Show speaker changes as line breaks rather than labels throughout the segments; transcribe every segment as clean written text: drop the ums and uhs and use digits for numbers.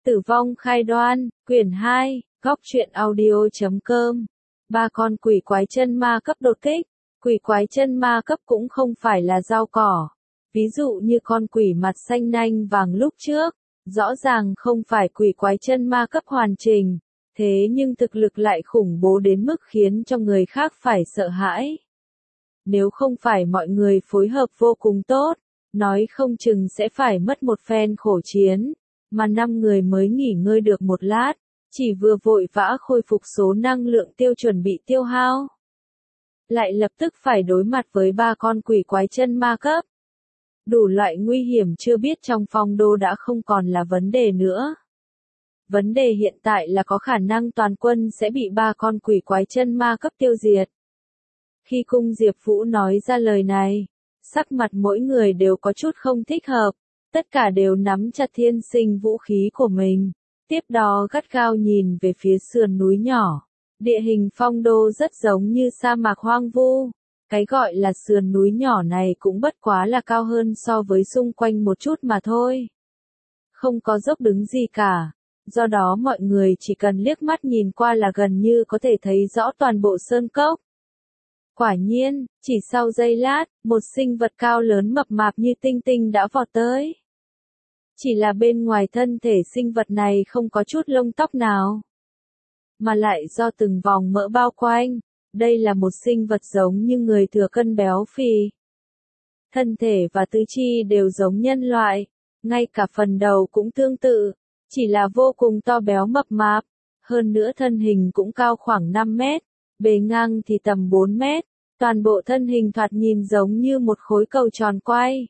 Tử vong khai đoan, quyển 2, góc truyện audio.com. Ba con quỷ quái chân ma cấp đột kích. Quỷ quái chân ma cấp cũng không phải là rau cỏ. Ví dụ như con quỷ mặt xanh nanh vàng lúc trước, rõ ràng không phải quỷ quái chân ma cấp hoàn chỉnh, thế nhưng thực lực lại khủng bố đến mức khiến cho người khác phải sợ hãi. Nếu không phải mọi người phối hợp vô cùng tốt, nói không chừng sẽ phải mất một phen khổ chiến, mà 5 người mới nghỉ ngơi được một lát, chỉ vừa vội vã khôi phục số năng lượng tiêu chuẩn bị tiêu hao. Lại lập tức phải đối mặt với 3 con quỷ quái chân ma cấp. Đủ loại nguy hiểm chưa biết trong phong đô đã không còn là vấn đề nữa. Vấn đề hiện tại là có khả năng toàn quân sẽ bị 3 con quỷ quái chân ma cấp tiêu diệt. Khi cung Diệp Vũ nói ra lời này, sắc mặt mỗi người đều có chút không thích hợp, tất cả đều nắm chặt thiên sinh vũ khí của mình, tiếp đó gắt gao nhìn về phía sườn núi nhỏ. Địa hình phong đô rất giống như sa mạc hoang vu, cái gọi là sườn núi nhỏ này cũng bất quá là cao hơn so với xung quanh một chút mà thôi. Không có dốc đứng gì cả, do đó mọi người chỉ cần liếc mắt nhìn qua là gần như có thể thấy rõ toàn bộ sơn cốc. Quả nhiên, chỉ sau giây lát, một sinh vật cao lớn mập mạp như tinh tinh đã vọt tới. Chỉ là bên ngoài thân thể sinh vật này không có chút lông tóc nào, mà lại do từng vòng mỡ bao quanh. Đây là một sinh vật giống như người thừa cân béo phì. Thân thể và tứ chi đều giống nhân loại, ngay cả phần đầu cũng tương tự, chỉ là vô cùng to béo mập mạp, hơn nữa thân hình cũng cao khoảng 5 mét, bề ngang thì tầm 4 mét, toàn bộ thân hình thoạt nhìn giống như một khối cầu tròn quay.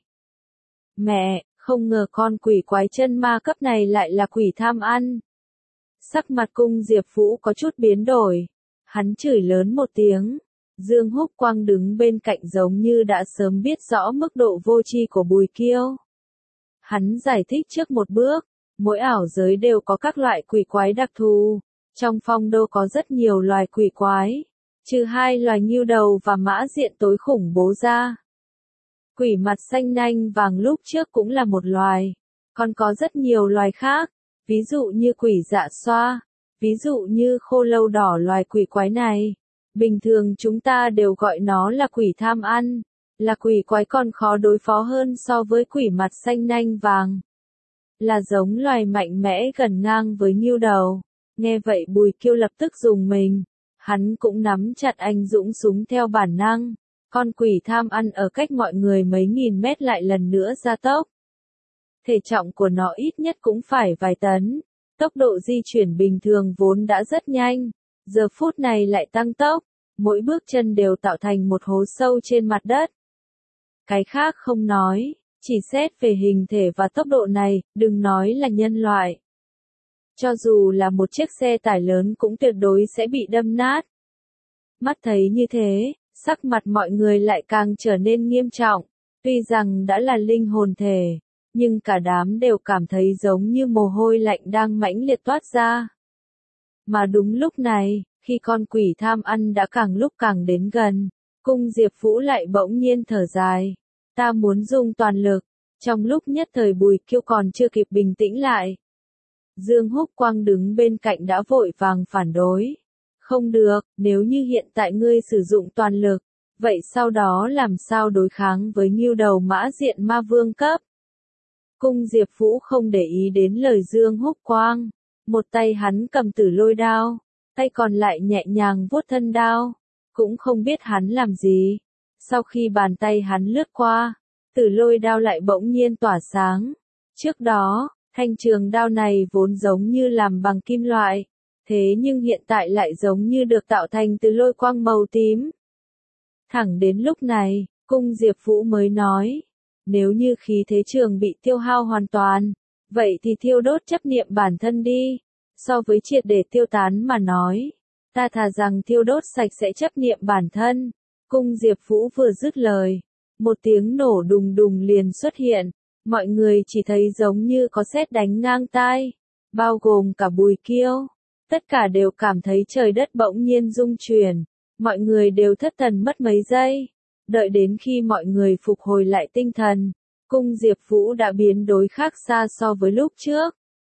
Mẹ, không ngờ con quỷ quái chân ma cấp này lại là quỷ tham ăn. Sắc mặt cung Diệp Vũ có chút biến đổi. Hắn chửi lớn một tiếng. Dương Húc Quang đứng bên cạnh giống như đã sớm biết rõ mức độ vô tri của Bùi Kiêu. Hắn giải thích trước một bước, mỗi ảo giới đều có các loại quỷ quái đặc thù. Trong phong đô có rất nhiều loài quỷ quái, trừ 2 loài ngưu đầu và mã diện tối khủng bố ra. Quỷ mặt xanh nanh vàng lúc trước cũng là một loài, còn có rất nhiều loài khác, ví dụ như quỷ dạ xoa. Ví dụ như khô lâu đỏ, loài quỷ quái này, bình thường chúng ta đều gọi nó là quỷ tham ăn, là quỷ quái còn khó đối phó hơn so với quỷ mặt xanh nanh vàng. Là giống loài mạnh mẽ gần ngang với ngưu đầu. Nghe vậy Bùi Kiêu lập tức rùng mình, hắn cũng nắm chặt anh dũng súng theo bản năng. Con quỷ tham ăn ở cách mọi người mấy nghìn mét lại lần nữa gia tốc. Thể trọng của nó ít nhất cũng phải vài tấn. Tốc độ di chuyển bình thường vốn đã rất nhanh, giờ phút này lại tăng tốc, mỗi bước chân đều tạo thành một hố sâu trên mặt đất. Cái khác không nói, chỉ xét về hình thể và tốc độ này, đừng nói là nhân loại. Cho dù là một chiếc xe tải lớn cũng tuyệt đối sẽ bị đâm nát. Mắt thấy như thế, sắc mặt mọi người lại càng trở nên nghiêm trọng, tuy rằng đã là linh hồn thể. Nhưng cả đám đều cảm thấy giống như mồ hôi lạnh đang mãnh liệt toát ra. Mà đúng lúc này, khi con quỷ tham ăn đã càng lúc càng đến gần, cung Diệp Vũ lại bỗng nhiên thở dài. Ta muốn dùng toàn lực. Trong lúc nhất thời Bùi Kiêu còn chưa kịp bình tĩnh lại, Dương Húc Quang đứng bên cạnh đã vội vàng phản đối. Không được, nếu như hiện tại ngươi sử dụng toàn lực, vậy sau đó làm sao đối kháng với ngưu đầu mã diện ma vương cấp? Cung Diệp Vũ không để ý đến lời Dương Húc Quang, một tay hắn cầm tử lôi đao, tay còn lại nhẹ nhàng vuốt thân đao, cũng không biết hắn làm gì. Sau khi bàn tay hắn lướt qua, tử lôi đao lại bỗng nhiên tỏa sáng. Trước đó, thanh trường đao này vốn giống như làm bằng kim loại, thế nhưng hiện tại lại giống như được tạo thành từ lôi quang màu tím. Thẳng đến lúc này, cung Diệp Vũ mới nói. Nếu như khí thế trường bị tiêu hao hoàn toàn, vậy thì thiêu đốt chấp niệm bản thân đi. So với triệt để tiêu tán mà nói, ta thà rằng thiêu đốt sạch sẽ chấp niệm bản thân. Cung Diệp Vũ vừa dứt lời, một tiếng nổ đùng đùng liền xuất hiện, mọi người chỉ thấy giống như có sét đánh ngang tai, bao gồm cả Bùi Kiêu. Tất cả đều cảm thấy trời đất bỗng nhiên rung chuyển, mọi người đều thất thần mất mấy giây. Đợi đến khi mọi người phục hồi lại tinh thần, cung Diệp Vũ đã biến đổi khác xa so với lúc trước.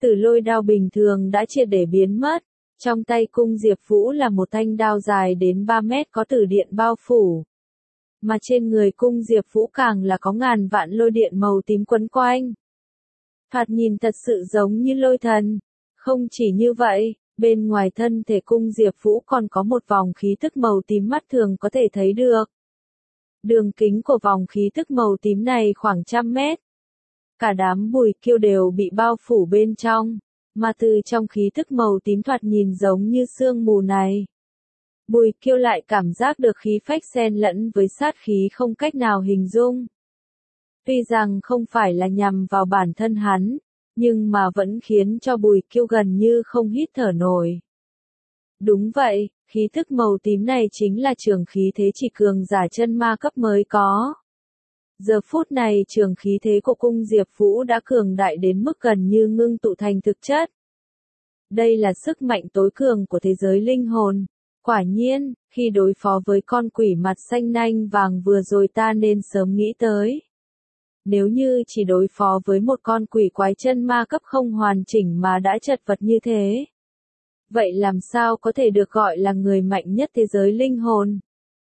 Tử lôi đao bình thường đã triệt để biến mất. Trong tay cung Diệp Vũ là một thanh đao dài đến 3 mét có tử điện bao phủ. Mà trên người cung Diệp Vũ càng là có ngàn vạn lôi điện màu tím quấn quanh. Thoạt nhìn thật sự giống như lôi thần. Không chỉ như vậy, bên ngoài thân thể cung Diệp Vũ còn có một vòng khí tức màu tím mắt thường có thể thấy được. Đường kính của vòng khí tức màu tím này khoảng 100 mét. Cả đám Bùi Kiêu đều bị bao phủ bên trong, mà từ trong khí tức màu tím thoạt nhìn giống như sương mù này. Bùi Kiêu lại cảm giác được khí phách xen lẫn với sát khí không cách nào hình dung. Tuy rằng không phải là nhằm vào bản thân hắn, nhưng mà vẫn khiến cho Bùi Kiêu gần như không hít thở nổi. Đúng vậy, khí tức màu tím này chính là trường khí thế chỉ cường giả chân ma cấp mới có. Giờ phút này trường khí thế của cung Diệp Vũ đã cường đại đến mức gần như ngưng tụ thành thực chất. Đây là sức mạnh tối cường của thế giới linh hồn. Quả nhiên, khi đối phó với con quỷ mặt xanh nanh vàng vừa rồi ta nên sớm nghĩ tới. Nếu như chỉ đối phó với một con quỷ quái chân ma cấp không hoàn chỉnh mà đã chật vật như thế, vậy làm sao có thể được gọi là người mạnh nhất thế giới linh hồn?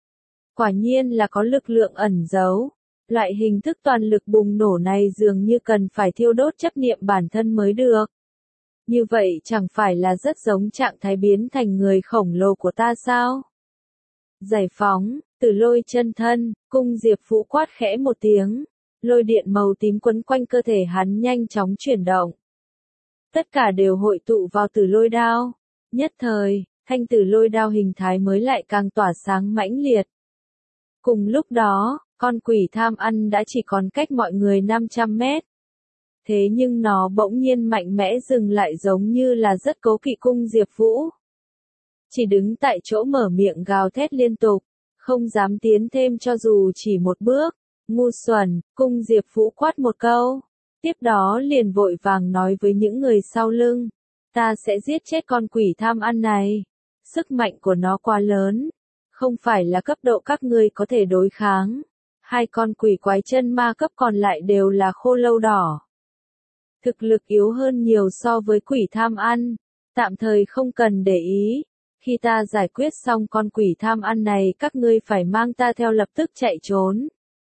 Quả nhiên là có lực lượng ẩn giấu. Loại hình thức toàn lực bùng nổ này dường như cần phải thiêu đốt chấp niệm bản thân mới được. Như vậy chẳng phải là rất giống trạng thái biến thành người khổng lồ của ta sao? Giải phóng, Tử lôi chân thân, cung Diệp Vũ quát khẽ một tiếng. Lôi điện màu tím quấn quanh cơ thể hắn nhanh chóng chuyển động. Tất cả đều hội tụ vào tử lôi đao. Nhất thời, thanh tử lôi đao hình thái mới lại càng tỏa sáng mãnh liệt. Cùng lúc đó, con quỷ tham ăn đã chỉ còn cách mọi người 500 mét. Thế nhưng nó bỗng nhiên mạnh mẽ dừng lại giống như là rất cố kỵ cung Diệp Vũ. Chỉ đứng tại chỗ mở miệng gào thét liên tục, không dám tiến thêm cho dù chỉ một bước. Ngu xuẩn, cung Diệp Vũ quát một câu. Tiếp đó liền vội vàng nói với những người sau lưng. Ta sẽ giết chết con quỷ tham ăn này. Sức mạnh của nó quá lớn. Không phải là cấp độ các ngươi có thể đối kháng. Hai con quỷ quái chân ma cấp còn lại đều là khô lâu đỏ. Thực lực yếu hơn nhiều so với quỷ tham ăn. Tạm thời không cần để ý. Khi ta giải quyết xong con quỷ tham ăn này các ngươi phải mang ta theo lập tức chạy trốn.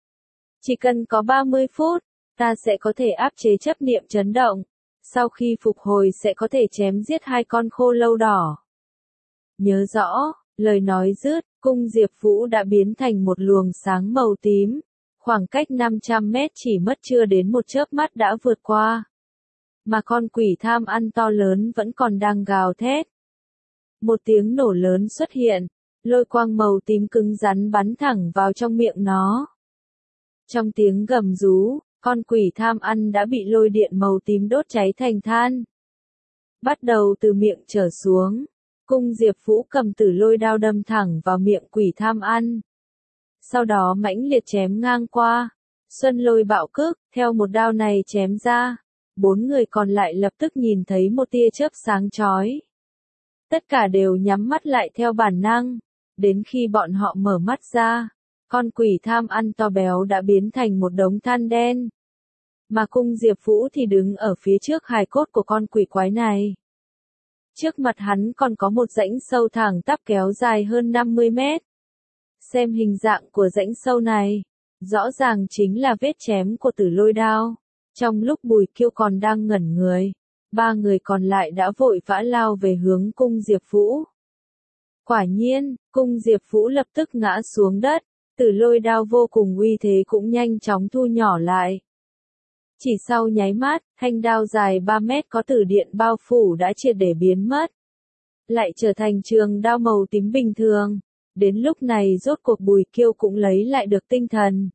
Chỉ cần có 30 phút, ta sẽ có thể áp chế chấp niệm chấn động. Sau khi phục hồi sẽ có thể chém giết hai con khô lâu đỏ. Nhớ rõ, lời nói dứt, cung Diệp Vũ đã biến thành một luồng sáng màu tím. Khoảng cách 500 mét chỉ mất chưa đến một chớp mắt đã vượt qua. Mà con quỷ tham ăn to lớn vẫn còn đang gào thét. Một tiếng nổ lớn xuất hiện, lôi quang màu tím cứng rắn bắn thẳng vào trong miệng nó. Trong tiếng gầm rú, con quỷ tham ăn đã bị lôi điện màu tím đốt cháy thành than. Bắt đầu từ miệng trở xuống, cung Diệp Vũ cầm tử lôi đao đâm thẳng vào miệng quỷ tham ăn. Sau đó mãnh liệt chém ngang qua. Xuân lôi bạo cước, theo một đao này chém ra. 4 người còn lại lập tức nhìn thấy một tia chớp sáng chói. Tất cả đều nhắm mắt lại theo bản năng. Đến khi bọn họ mở mắt ra, con quỷ tham ăn to béo đã biến thành một đống than đen. Mà cung Diệp Vũ thì đứng ở phía trước hài cốt của con quỷ quái này. Trước mặt hắn còn có một rãnh sâu thẳng tắp kéo dài hơn 50 mét. Xem hình dạng của rãnh sâu này, rõ ràng chính là vết chém của tử lôi đao. Trong lúc Bùi Kiêu còn đang ngẩn người, 3 người còn lại đã vội vã lao về hướng cung Diệp Vũ. Quả nhiên, cung Diệp Vũ lập tức ngã xuống đất, tử lôi đao vô cùng uy thế cũng nhanh chóng thu nhỏ lại. Chỉ sau nháy mắt, thanh đao dài 3 mét có tử điện bao phủ đã triệt để biến mất. Lại trở thành trường đao màu tím bình thường. Đến lúc này rốt cuộc Bùi Kiêu cũng lấy lại được tinh thần.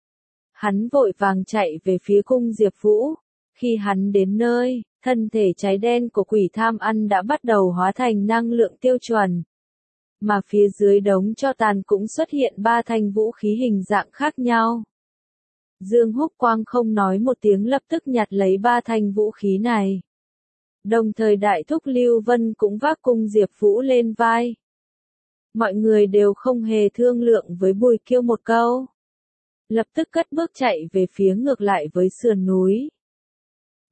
Hắn vội vàng chạy về phía cung Diệp Vũ. Khi hắn đến nơi, thân thể cháy đen của quỷ tham ăn đã bắt đầu hóa thành năng lượng tiêu chuẩn. Mà phía dưới đống tro tàn cũng xuất hiện 3 thanh vũ khí hình dạng khác nhau. Dương Húc Quang không nói một tiếng lập tức nhặt lấy 3 thanh vũ khí này. Đồng thời đại thúc Lưu Vân cũng vác cung Diệp Vũ lên vai. Mọi người đều không hề thương lượng với Bùi Kiêu một câu. Lập tức cất bước chạy về phía ngược lại với sườn núi.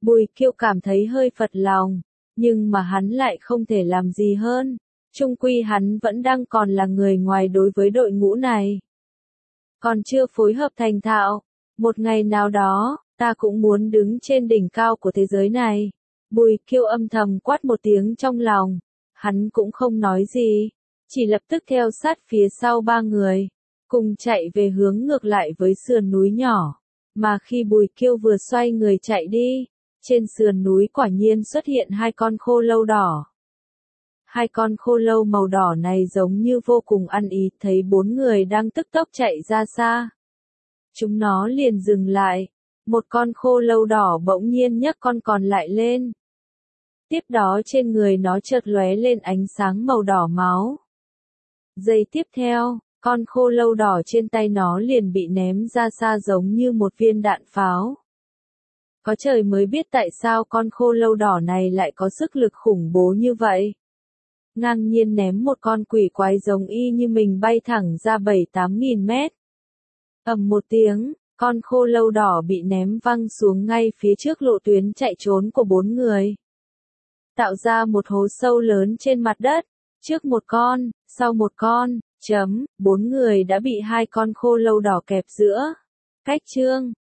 Bùi Kiêu cảm thấy hơi phật lòng, nhưng mà hắn lại không thể làm gì hơn. Chung quy hắn vẫn đang còn là người ngoài đối với đội ngũ này. Còn chưa phối hợp thành thạo. Một ngày nào đó, ta cũng muốn đứng trên đỉnh cao của thế giới này. Bùi Kiêu âm thầm quát một tiếng trong lòng. Hắn cũng không nói gì, chỉ lập tức theo sát phía sau ba người, cùng chạy về hướng ngược lại với sườn núi nhỏ. Mà khi Bùi Kiêu vừa xoay người chạy đi, trên sườn núi quả nhiên xuất hiện hai con khô lâu đỏ. Hai con khô lâu màu đỏ này giống như vô cùng ăn ý, thấy bốn người đang tức tốc chạy ra xa. Chúng nó liền dừng lại, một con khô lâu đỏ bỗng nhiên nhấc con còn lại lên. Tiếp đó trên người nó chợt lóe lên ánh sáng màu đỏ máu. Giây tiếp theo, con khô lâu đỏ trên tay nó liền bị ném ra xa giống như một viên đạn pháo. Có trời mới biết tại sao con khô lâu đỏ này lại có sức lực khủng bố như vậy. Ngang nhiên ném một con quỷ quái giống y như mình bay thẳng ra 7-8 nghìn mét. Ầm một tiếng, con khô lâu đỏ bị ném văng xuống ngay phía trước lộ tuyến chạy trốn của bốn người. Tạo ra một hố sâu lớn trên mặt đất, trước một con, sau một con, bốn người đã bị hai con khô lâu đỏ kẹp giữa. Cách chương